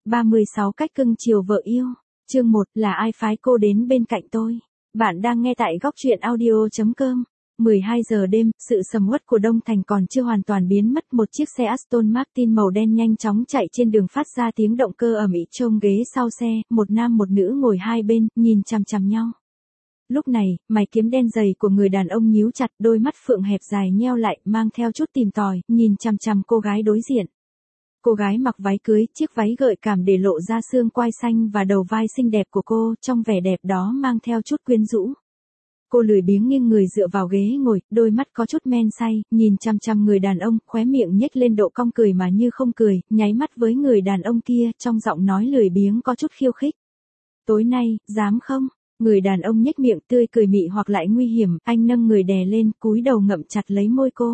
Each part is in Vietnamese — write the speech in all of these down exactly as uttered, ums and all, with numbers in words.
ba mươi sáu cách cưng chiều vợ yêu. Chương một, là ai phái cô đến bên cạnh tôi? Bạn đang nghe tại góc truyện audio chấm com. mười hai giờ đêm, sự sầm uất của Đông Thành còn chưa hoàn toàn biến mất, một chiếc xe Aston Martin màu đen nhanh chóng chạy trên đường phát ra tiếng động cơ ầm ĩ. Trông ghế sau xe, một nam một nữ ngồi hai bên, nhìn chằm chằm nhau. Lúc này, mày kiếm đen dày của người đàn ông nhíu chặt, đôi mắt phượng hẹp dài nheo lại, mang theo chút tìm tòi, nhìn chằm chằm cô gái đối diện. Cô gái mặc váy cưới, chiếc váy gợi cảm để lộ ra xương quai xanh và đầu vai xinh đẹp của cô, trong vẻ đẹp đó mang theo chút quyến rũ. Cô lười biếng nghiêng người dựa vào ghế ngồi, đôi mắt có chút men say, nhìn chằm chằm người đàn ông, khóe miệng nhếch lên độ cong cười mà như không cười, nháy mắt với người đàn ông kia, trong giọng nói lười biếng có chút khiêu khích. Tối nay, dám không? Người đàn ông nhếch miệng tươi cười mị hoặc lại nguy hiểm, anh nâng người đè lên, cúi đầu ngậm chặt lấy môi cô.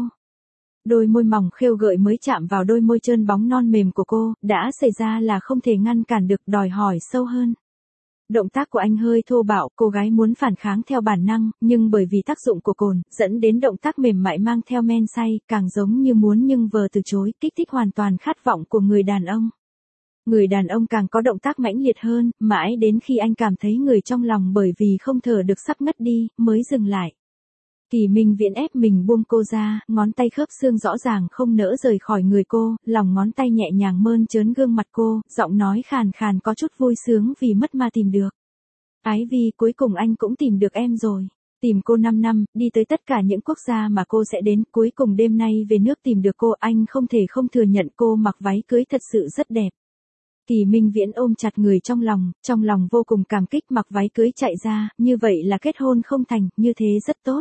Đôi môi mỏng khêu gợi mới chạm vào đôi môi trơn bóng non mềm của cô, đã xảy ra là không thể ngăn cản được, đòi hỏi sâu hơn. Động tác của anh hơi thô bạo, cô gái muốn phản kháng theo bản năng, nhưng bởi vì tác dụng của cồn, dẫn đến động tác mềm mại mang theo men say, càng giống như muốn nhưng vờ từ chối, kích thích hoàn toàn khát vọng của người đàn ông. Người đàn ông càng có động tác mãnh liệt hơn, mãi đến khi anh cảm thấy người trong lòng bởi vì không thở được sắp ngất đi, mới dừng lại. Kỳ Minh Viễn ép mình buông cô ra, ngón tay khớp xương rõ ràng không nỡ rời khỏi người cô, lòng ngón tay nhẹ nhàng mơn trớn gương mặt cô, giọng nói khàn khàn có chút vui sướng vì mất mà tìm được. Ái Vi, cuối cùng anh cũng tìm được em rồi. Tìm cô năm năm, đi tới tất cả những quốc gia mà cô sẽ đến, cuối cùng đêm nay về nước tìm được cô, anh không thể không thừa nhận cô mặc váy cưới thật sự rất đẹp. Kỳ Minh Viễn ôm chặt người trong lòng, trong lòng vô cùng cảm kích, mặc váy cưới chạy ra, như vậy là kết hôn không thành, như thế rất tốt.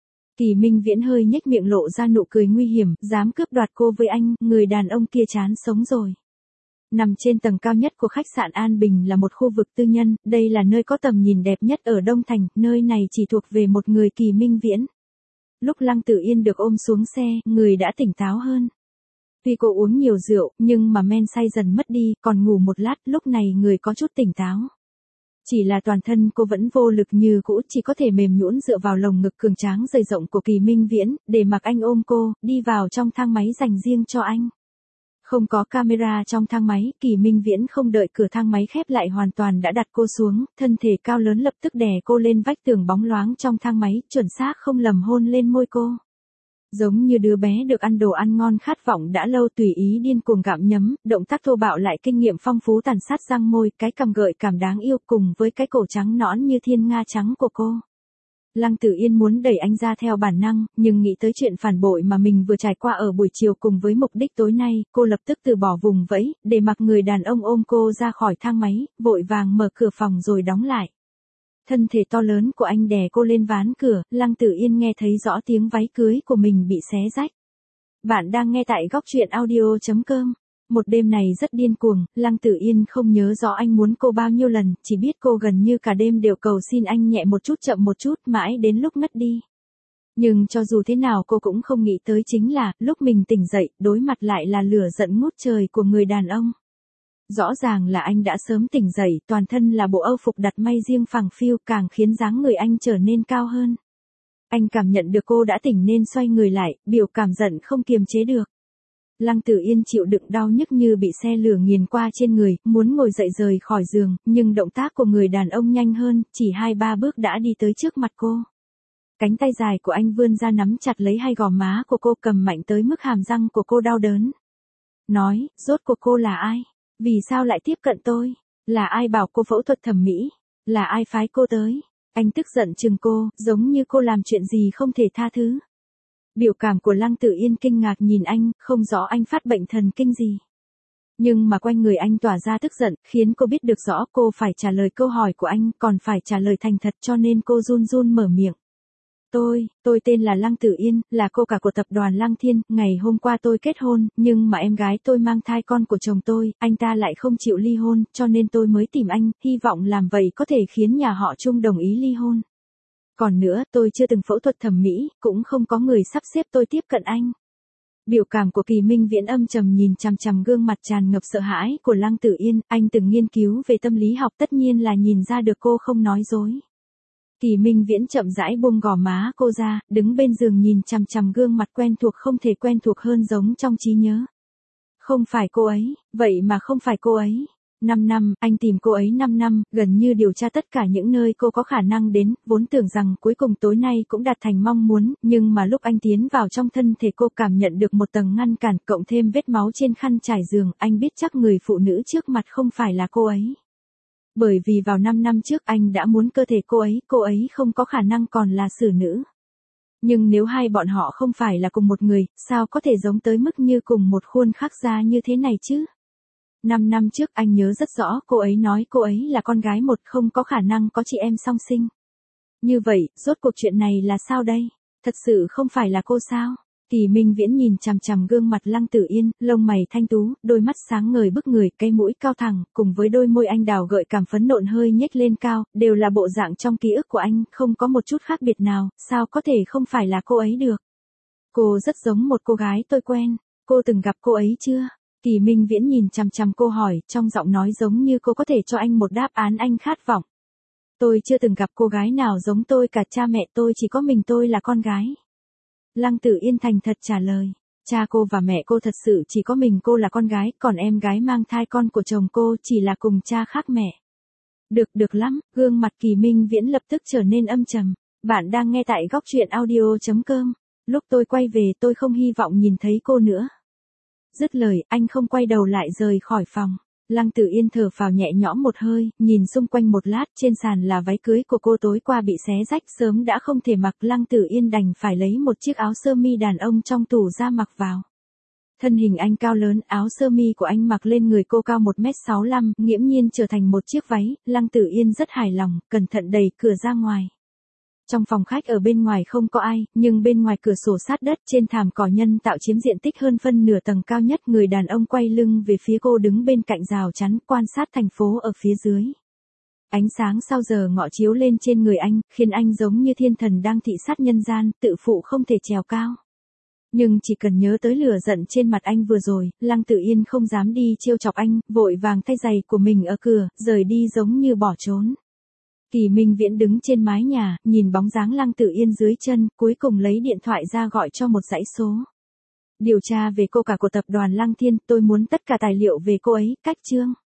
Kỳ Minh Viễn hơi nhếch miệng lộ ra nụ cười nguy hiểm, dám cướp đoạt cô với anh, người đàn ông kia chán sống rồi. Nằm trên tầng cao nhất của khách sạn An Bình là một khu vực tư nhân, đây là nơi có tầm nhìn đẹp nhất ở Đông Thành, nơi này chỉ thuộc về một người Kỳ Minh Viễn. Lúc Lăng Tử Yên được ôm xuống xe, người đã tỉnh táo hơn. Tuy cô uống nhiều rượu, nhưng mà men say dần mất đi, còn ngủ một lát, lúc này người có chút tỉnh táo. Chỉ là toàn thân cô vẫn vô lực như cũ, chỉ có thể mềm nhũn dựa vào lồng ngực cường tráng dày rộng của Kỳ Minh Viễn, để mặc anh ôm cô, đi vào trong thang máy dành riêng cho anh. Không có camera trong thang máy, Kỳ Minh Viễn không đợi cửa thang máy khép lại hoàn toàn đã đặt cô xuống, thân thể cao lớn lập tức đè cô lên vách tường bóng loáng trong thang máy, chuẩn xác không lầm hôn lên môi cô. Giống như đứa bé được ăn đồ ăn ngon khát vọng đã lâu tùy ý điên cuồng gặm nhấm, động tác thô bạo lại kinh nghiệm phong phú tàn sát răng môi, cái cằm gợi cảm đáng yêu cùng với cái cổ trắng nõn như thiên nga trắng của cô. Lăng Tử Yên muốn đẩy anh ra theo bản năng, nhưng nghĩ tới chuyện phản bội mà mình vừa trải qua ở buổi chiều cùng với mục đích tối nay, cô lập tức từ bỏ vùng vẫy, để mặc người đàn ông ôm cô ra khỏi thang máy, vội vàng mở cửa phòng rồi đóng lại. Thân thể to lớn của anh đè cô lên ván cửa, Lăng Tử Yên nghe thấy rõ tiếng váy cưới của mình bị xé rách. Bạn đang nghe tại góc truyện audio chấm com. Một đêm này rất điên cuồng, Lăng Tử Yên không nhớ rõ anh muốn cô bao nhiêu lần, chỉ biết cô gần như cả đêm đều cầu xin anh nhẹ một chút chậm một chút, mãi đến lúc ngất đi. Nhưng cho dù thế nào cô cũng không nghĩ tới chính là, lúc mình tỉnh dậy, đối mặt lại là lửa giận ngút trời của người đàn ông. Rõ ràng là anh đã sớm tỉnh dậy, toàn thân là bộ âu phục đặt may riêng phẳng phiu, càng khiến dáng người anh trở nên cao hơn. Anh cảm nhận được cô đã tỉnh nên xoay người lại, biểu cảm giận không kiềm chế được. Lăng Tử Yên chịu đựng đau nhức như bị xe lửa nghiền qua trên người, muốn ngồi dậy rời khỏi giường, nhưng động tác của người đàn ông nhanh hơn, chỉ hai ba bước đã đi tới trước mặt cô. Cánh tay dài của anh vươn ra nắm chặt lấy hai gò má của cô, cầm mạnh tới mức hàm răng của cô đau đớn. Nói, rốt cuộc cô là ai? Vì sao lại tiếp cận tôi? Là ai bảo cô phẫu thuật thẩm mỹ? Là ai phái cô tới? Anh tức giận trừng cô, giống như cô làm chuyện gì không thể tha thứ. Biểu cảm của Lăng Tử Yên kinh ngạc nhìn anh, không rõ anh phát bệnh thần kinh gì. Nhưng mà quanh người anh tỏa ra tức giận, khiến cô biết được rõ cô phải trả lời câu hỏi của anh, còn phải trả lời thành thật, cho nên cô run run mở miệng. Tôi, tôi tên là Lăng Tử Yên, là cô cả của tập đoàn Lăng Thiên, ngày hôm qua tôi kết hôn, nhưng mà em gái tôi mang thai con của chồng tôi, anh ta lại không chịu ly hôn, cho nên tôi mới tìm anh, hy vọng làm vậy có thể khiến nhà họ Chung đồng ý ly hôn. Còn nữa, tôi chưa từng phẫu thuật thẩm mỹ, cũng không có người sắp xếp tôi tiếp cận anh. Biểu cảm của Kỳ Minh Viễn âm trầm nhìn chằm chằm gương mặt tràn ngập sợ hãi của Lăng Tử Yên, anh từng nghiên cứu về tâm lý học tất nhiên là nhìn ra được cô không nói dối. Kỳ Minh Viễn chậm rãi buông gò má cô ra, đứng bên giường nhìn chằm chằm gương mặt quen thuộc không thể quen thuộc hơn giống trong trí nhớ. Không phải cô ấy, vậy mà không phải cô ấy. năm năm, anh tìm cô ấy năm năm, gần như điều tra tất cả những nơi cô có khả năng đến, vốn tưởng rằng cuối cùng tối nay cũng đạt thành mong muốn, nhưng mà lúc anh tiến vào trong thân thể cô cảm nhận được một tầng ngăn cản, cộng thêm vết máu trên khăn trải giường, anh biết chắc người phụ nữ trước mặt không phải là cô ấy. Bởi vì vào năm năm trước anh đã muốn cơ thể cô ấy, cô ấy không có khả năng còn là xử nữ. Nhưng nếu hai bọn họ không phải là cùng một người, sao có thể giống tới mức như cùng một khuôn khắc da như thế này chứ? Năm năm trước anh nhớ rất rõ cô ấy nói cô ấy là con gái một, không có khả năng có chị em song sinh. Như vậy, rốt cuộc chuyện này là sao đây? Thật sự không phải là cô sao? Kỳ Minh Viễn nhìn chằm chằm gương mặt Lăng Tử Yên, lông mày thanh tú, đôi mắt sáng ngời bức người, cái mũi cao thẳng, cùng với đôi môi anh đào gợi cảm phấn nộn hơi nhếch lên cao, đều là bộ dạng trong ký ức của anh, không có một chút khác biệt nào, sao có thể không phải là cô ấy được? Cô rất giống một cô gái tôi quen, cô từng gặp cô ấy chưa? Kỳ Minh Viễn nhìn chằm chằm cô hỏi, trong giọng nói giống như cô có thể cho anh một đáp án anh khát vọng. Tôi chưa từng gặp cô gái nào giống tôi cả, cha mẹ tôi chỉ có mình tôi là con gái. Lăng Tử Yên thành thật trả lời, cha cô và mẹ cô thật sự chỉ có mình cô là con gái, còn em gái mang thai con của chồng cô chỉ là cùng cha khác mẹ. Được, được lắm, gương mặt Kỳ Minh Viễn lập tức trở nên âm trầm. Bạn đang nghe tại góc truyện audio chấm com. Lúc tôi quay về tôi không hy vọng nhìn thấy cô nữa. Dứt lời, anh không quay đầu lại rời khỏi phòng. Lăng Tử Yên thở phào nhẹ nhõm một hơi, nhìn xung quanh một lát, trên sàn là váy cưới của cô tối qua bị xé rách, sớm đã không thể mặc. Lăng Tử Yên đành phải lấy một chiếc áo sơ mi đàn ông trong tủ ra mặc vào. Thân hình anh cao lớn, áo sơ mi của anh mặc lên người cô cao một mét sáu mươi lăm, nghiễm nhiên trở thành một chiếc váy. Lăng Tử Yên rất hài lòng, cẩn thận đẩy cửa ra ngoài. Trong phòng khách ở bên ngoài không có ai, nhưng bên ngoài cửa sổ sát đất trên thảm cỏ nhân tạo chiếm diện tích hơn phân nửa tầng cao nhất, người đàn ông quay lưng về phía cô đứng bên cạnh rào chắn quan sát thành phố ở phía dưới. Ánh sáng sau giờ ngọ chiếu lên trên người anh, khiến anh giống như thiên thần đang thị sát nhân gian, tự phụ không thể trèo cao. Nhưng chỉ cần nhớ tới lửa giận trên mặt anh vừa rồi, Lăng Tử Yên không dám đi trêu chọc anh, vội vàng thay giày của mình ở cửa, rời đi giống như bỏ trốn. Kỳ Minh Viễn đứng trên mái nhà, nhìn bóng dáng Lăng Tử Yên dưới chân, cuối cùng lấy điện thoại ra gọi cho một dãy số. Điều tra về cô cả của tập đoàn Lăng Thiên, tôi muốn tất cả tài liệu về cô ấy, cách chương.